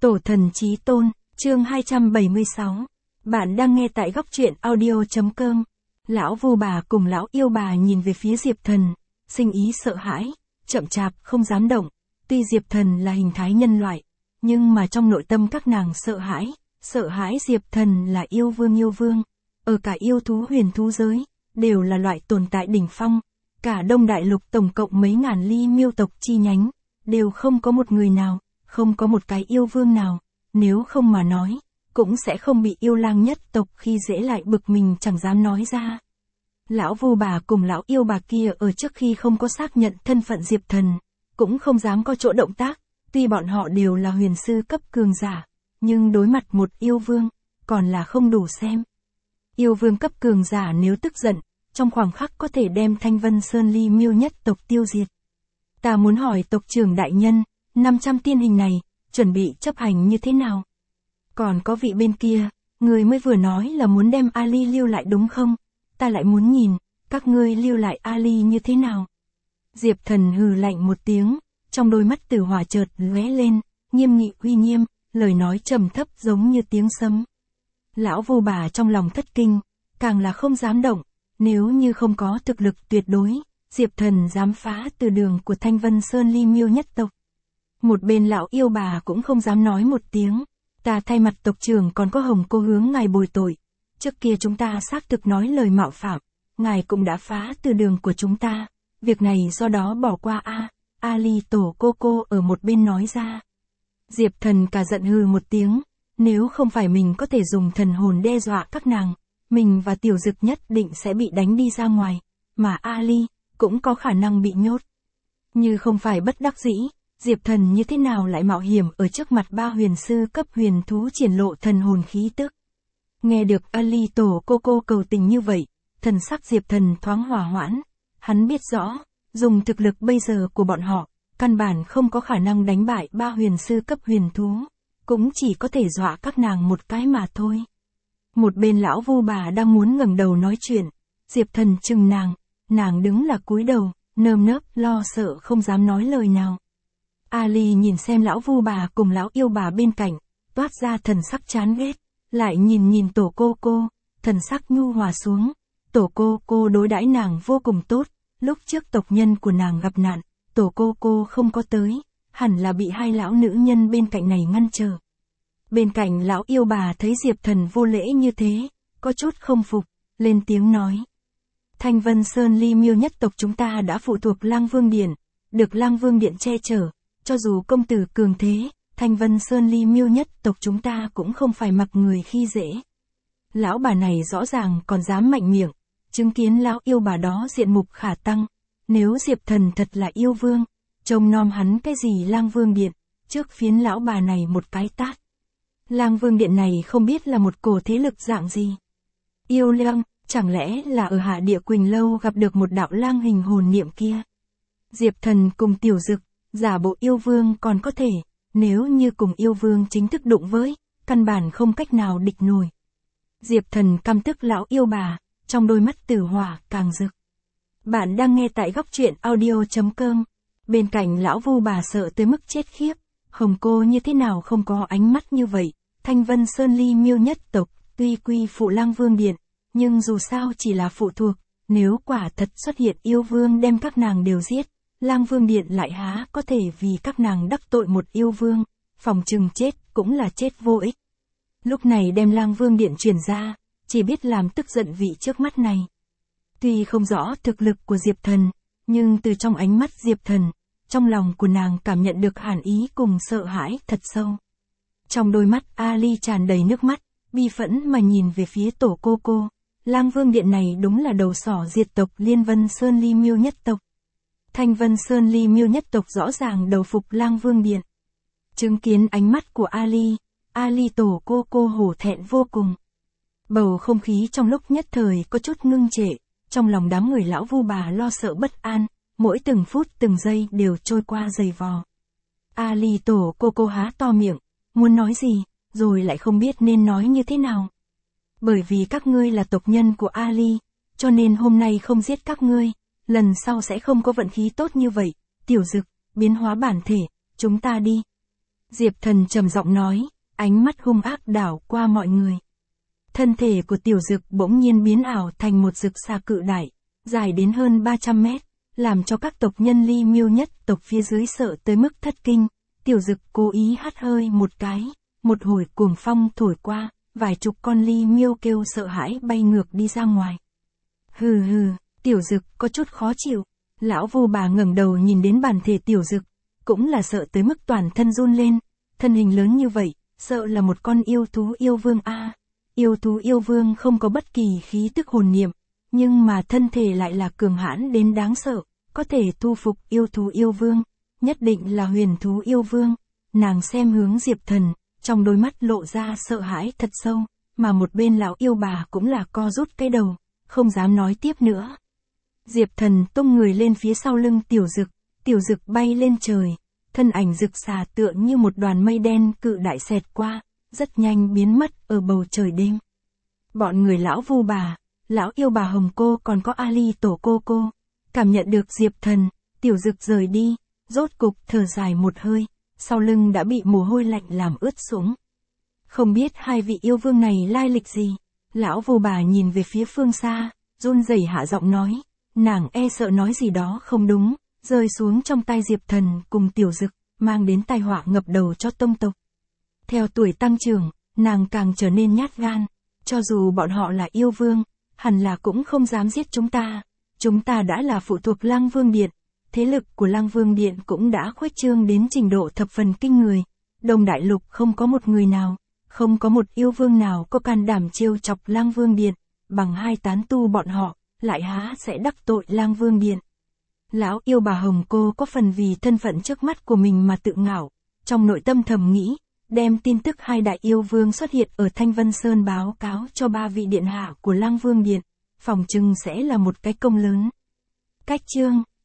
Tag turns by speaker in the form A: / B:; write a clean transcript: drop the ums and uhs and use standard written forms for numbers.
A: Tổ thần chí tôn, chương 276. Bạn đang nghe tại góc truyện audio.com. Lão Vu Bà cùng lão yêu bà nhìn về phía Diệp Thần, sinh ý sợ hãi, chậm chạp không dám động. Tuy Diệp Thần là hình thái nhân loại, nhưng mà trong nội tâm các nàng sợ hãi Diệp Thần là yêu vương. Ở cả yêu thú huyền thú giới, đều là loại tồn tại đỉnh phong. Cả Đông Đại Lục tổng cộng mấy ngàn ly miêu tộc chi nhánh, đều không có một người nào, không có một cái yêu vương nào, nếu không mà nói, cũng sẽ không bị yêu lang nhất tộc khi dễ lại bực mình chẳng dám nói ra. Lão Vu Bà cùng lão yêu bà kia ở trước khi không có xác nhận thân phận Diệp Thần, cũng không dám có chỗ động tác, tuy bọn họ đều là huyền sư cấp cường giả, nhưng đối mặt một yêu vương, còn là không đủ xem. Yêu vương cấp cường giả nếu tức giận, trong khoảng khắc có thể đem Thanh Vân Sơn Ly miêu nhất tộc tiêu diệt. Ta muốn hỏi tộc trưởng đại nhân, 500 tiên hình này, chuẩn bị chấp hành như thế nào? Còn có vị bên kia, người mới vừa nói là muốn đem Ali lưu lại đúng không? Ta lại muốn nhìn, các ngươi lưu lại Ali như thế nào? Diệp Thần hừ lạnh một tiếng, trong đôi mắt tử hỏa chợt lóe lên, nghiêm nghị uy nghiêm, lời nói trầm thấp giống như tiếng sấm. Lão Vu Bà trong lòng thất kinh, càng là không dám động, nếu như không có thực lực tuyệt đối, Diệp Thần dám phá từ đường của Thanh Vân Sơn Ly miêu nhất tộc. Một bên lão yêu bà cũng không dám nói một tiếng, ta thay mặt tộc trưởng còn có Hồng cô hướng ngài bồi tội. Trước kia chúng ta xác thực nói lời mạo phạm, ngài cũng đã phá từ đường của chúng ta, việc này do đó bỏ qua a. Ali tổ cô ở một bên nói ra. Diệp Thần cả giận hừ một tiếng, nếu không phải mình có thể dùng thần hồn đe dọa các nàng, mình và Tiểu Dực nhất định sẽ bị đánh đi ra ngoài, mà Ali cũng có khả năng bị nhốt. Như không phải bất đắc dĩ, Diệp Thần như thế nào lại mạo hiểm ở trước mặt ba huyền sư cấp huyền thú triển lộ thần hồn khí tức. Nghe được Ali tổ cô cầu tình như vậy, thần sắc Diệp Thần thoáng hòa hoãn, hắn biết rõ, dùng thực lực bây giờ của bọn họ, căn bản không có khả năng đánh bại ba huyền sư cấp huyền thú, cũng chỉ có thể dọa các nàng một cái mà thôi. Một bên lão Vu Bà đang muốn ngẩng đầu nói chuyện, Diệp Thần chừng nàng đứng là cúi đầu, nơm nớp lo sợ không dám nói lời nào. Ali nhìn xem lão Vu Bà cùng lão yêu bà bên cạnh, toát ra thần sắc chán ghét, lại nhìn tổ cô, thần sắc nhu hòa xuống. Tổ cô đối đãi nàng vô cùng tốt, lúc trước tộc nhân của nàng gặp nạn, tổ cô không có tới, hẳn là bị hai lão nữ nhân bên cạnh này ngăn trở. Bên cạnh lão yêu bà thấy Diệp Thần vô lễ như thế, có chút không phục, lên tiếng nói. Thanh Vân Sơn Ly miêu nhất tộc chúng ta đã phụ thuộc Lang Vương Điện, được Lang Vương Điện che chở, cho dù công tử cường thế, Thanh Vân Sơn Ly miêu nhất tộc chúng ta cũng không phải mặc người khi dễ. Lão bà này rõ ràng còn dám mạnh miệng, chứng kiến lão yêu bà đó diện mục khả tăng, nếu Diệp Thần thật là yêu vương, trông nom hắn cái gì Lang Vương Điện, trước phiến lão bà này một cái tát. Lang Vương Điện này không biết là một cổ thế lực dạng gì. Yêu lang, chẳng lẽ là ở Hạ Địa Quỳnh Lâu gặp được một đạo lang hình hồn niệm kia. Diệp Thần cùng Tiểu Dực, giả bộ yêu vương còn có thể, nếu như cùng yêu vương chính thức đụng với, căn bản không cách nào địch nổi. Diệp Thần căm tức lão yêu bà, trong đôi mắt tử hỏa càng rực. Bạn đang nghe tại góc truyện audio.com. Bên cạnh lão Vu Bà sợ tới mức chết khiếp, Hồng cô như thế nào không có ánh mắt như vậy. Thanh Vân Sơn Ly miêu nhất tộc, tuy quy phụ Lang Vương Điện, nhưng dù sao chỉ là phụ thuộc, nếu quả thật xuất hiện yêu vương đem các nàng đều giết, Lang Vương Điện lại há có thể vì các nàng đắc tội một yêu vương, phòng chừng chết cũng là chết vô ích. Lúc này đem Lang Vương Điện truyền ra, chỉ biết làm tức giận vị trước mắt này. Tuy không rõ thực lực của Diệp Thần, nhưng từ trong ánh mắt Diệp Thần, trong lòng của nàng cảm nhận được hàn ý cùng sợ hãi thật sâu. Trong đôi mắt Ali tràn đầy nước mắt, bi phẫn mà nhìn về phía tổ cô. Lang Vương Điện này đúng là đầu sỏ diệt tộc Liên Vân Sơn Ly miêu nhất tộc. Thanh Vân Sơn Ly miêu nhất tộc rõ ràng đầu phục Lang Vương Điện. Chứng kiến ánh mắt của Ali tổ cô hổ thẹn vô cùng. Bầu không khí trong lúc nhất thời có chút ngưng trệ, trong lòng đám người lão Vu Bà lo sợ bất an, mỗi từng phút từng giây đều trôi qua dày vò. Ali tổ cô há to miệng, muốn nói gì, rồi lại không biết nên nói như thế nào. Bởi vì các ngươi là tộc nhân của Ali, cho nên hôm nay không giết các ngươi, lần sau sẽ không có vận khí tốt như vậy. Tiểu Dực, biến hóa bản thể, chúng ta đi. Diệp Thần trầm giọng nói, ánh mắt hung ác đảo qua mọi người. Thân thể của Tiểu Dực bỗng nhiên biến ảo thành một dực xà cự đại, dài đến hơn 300 mét, làm cho các tộc nhân Ly Miêu nhất tộc phía dưới sợ tới mức thất kinh. Tiểu Dực cố ý hắt hơi một cái, một hồi cuồng phong thổi qua, vài chục con Ly Miêu kêu sợ hãi bay ngược đi ra ngoài. Hừ hừ, Tiểu Dực có chút khó chịu. Lão Vu Bà ngẩng đầu nhìn đến bản thể Tiểu Dực, cũng là sợ tới mức toàn thân run lên. Thân hình lớn như vậy, sợ là một con yêu thú yêu vương a. Yêu thú yêu vương không có bất kỳ khí tức hồn niệm, nhưng mà thân thể lại là cường hãn đến đáng sợ, có thể thu phục yêu thú yêu vương, nhất định là huyền thú yêu vương. Nàng xem hướng Diệp Thần, trong đôi mắt lộ ra sợ hãi thật sâu, mà một bên lão yêu bà cũng là co rút cái đầu, không dám nói tiếp nữa. Diệp Thần tung người lên phía sau lưng Tiểu Dực bay lên trời, thân ảnh rực xà tựa như một đoàn mây đen cự đại xẹt qua, rất nhanh biến mất ở bầu trời đêm. Bọn người lão Vu Bà, lão yêu bà Hồng Cô còn có Ali Tổ cô, cảm nhận được Diệp Thần, Tiểu Dực rời đi, rốt cục thở dài một hơi, sau lưng đã bị mồ hôi lạnh làm ướt sũng. Không biết hai vị yêu vương này lai lịch gì, lão Vu Bà nhìn về phía phương xa, run rẩy hạ giọng nói, nàng e sợ nói gì đó không đúng, rơi xuống trong tay Diệp Thần cùng Tiểu Dực, mang đến tai họa ngập đầu cho tông tộc. Theo tuổi tăng trưởng, nàng càng trở nên nhát gan, cho dù bọn họ là yêu vương, hẳn là cũng không dám giết chúng ta đã là phụ thuộc Lăng Vương Điện, thế lực của Lăng Vương Điện cũng đã khuếch trương đến trình độ thập phần kinh người, Đông Đại Lục không có một người nào, không có một yêu vương nào có can đảm trêu chọc Lăng Vương Điện, bằng hai tán tu bọn họ, lại há sẽ đắc tội Lăng Vương Điện. Lão yêu bà Hồng Cô có phần vì thân phận trước mắt của mình mà tự ngạo, trong nội tâm thầm nghĩ, đem tin tức hai đại yêu vương xuất hiện ở Thanh Vân Sơn báo cáo cho ba vị điện hạ của Lăng Vương Điện, phòng chừng sẽ là một cái công lớn. Cách chương